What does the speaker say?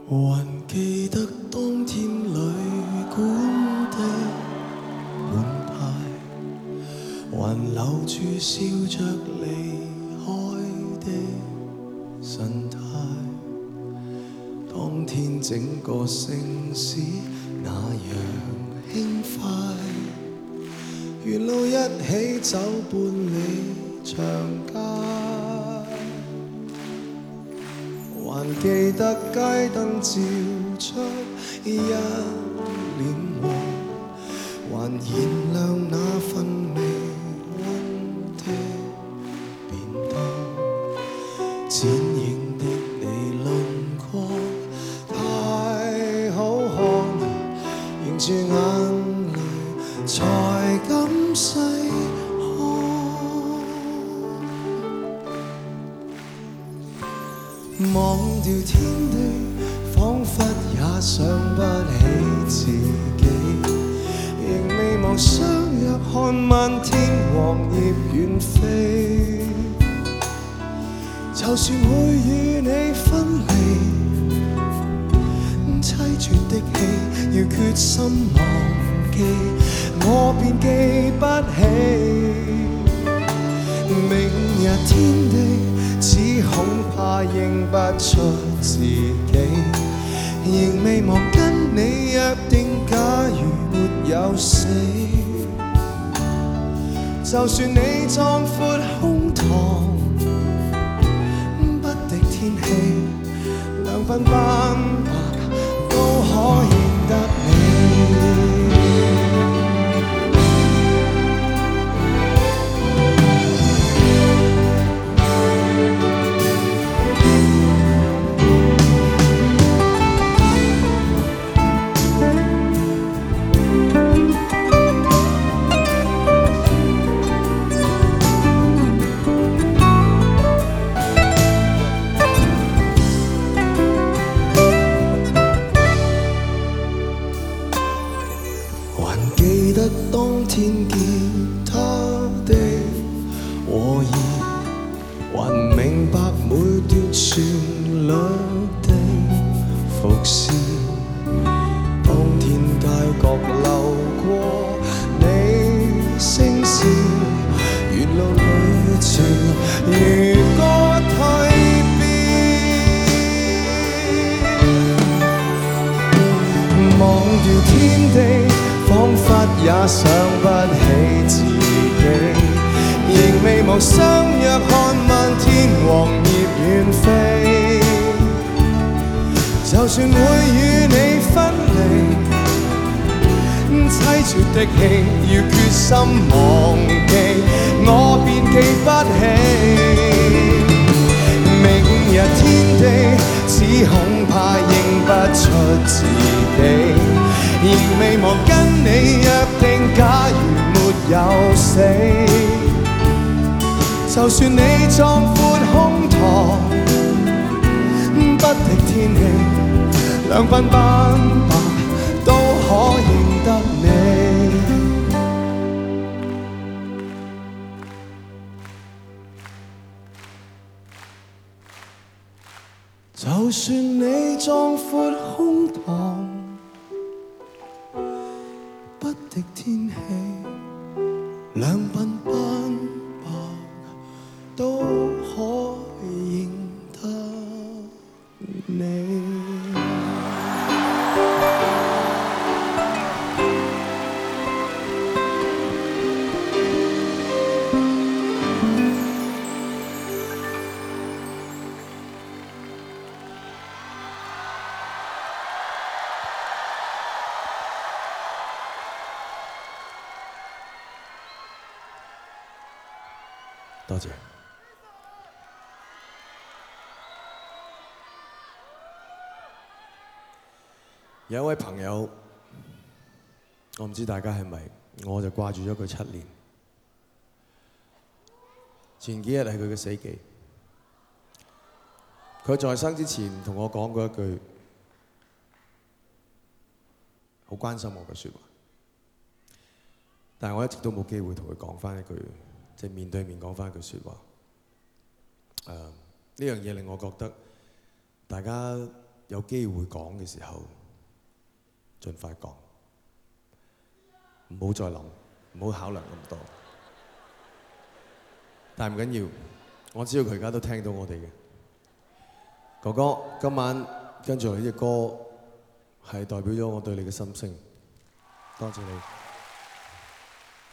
還記得當天旅館的門牌，還留住笑着離開的神態。當天整個城市那樣輕快，沿路一起走半里長街。還記得街燈照出一臉黃，還燃亮那份微溫的便當。剪影的你輪廓太好看，凝住眼淚才敢細忘掉天地，彷彿也想不起自己，仍未忘相約看漫天黃葉遠飛。就算會與你分離，凄絕的戲要決心忘記，我便記不起。明日天地只恐怕認不出自己，仍未忘跟你約定，假如沒有死，就算你壯闊胸膛，不敵天氣，兩鬢斑白都可認得你。當天見他的和弦，還明白每段旋律的伏線。當天街角流過你聲線，沿路旅程如歌蛻變，忘掉天地，彷彿也想不起自己，仍未忘相約看漫天黃葉遠飛。就算會與你分離，凄絕的戲要決心忘記，我便記不起。明日天地只恐怕認不出自己，仍未忘跟你約定，假如沒有死，就算你壯闊胸膛，不敵天氣，兩鬢斑白都可認得你。就算你壯闊胸膛，不敵天氣，兩鬢斑白都可認得你。多謝。有一位朋友，我唔知大家係咪，我就掛住咗佢7年。前幾日係佢嘅死忌，佢在生之前同我講過一句好關心我嘅説話，但係我一直都冇機會同佢講翻一句。即係面對面講翻一句説話，呢樣嘢令我覺得大家有機會講嘅時候，盡快講，唔好再諗，唔好考量咁多。但係唔緊要，我知道佢而家都聽到我哋嘅。哥哥，今晚跟住嚟呢隻歌係代表咗我對你嘅心聲，多謝你。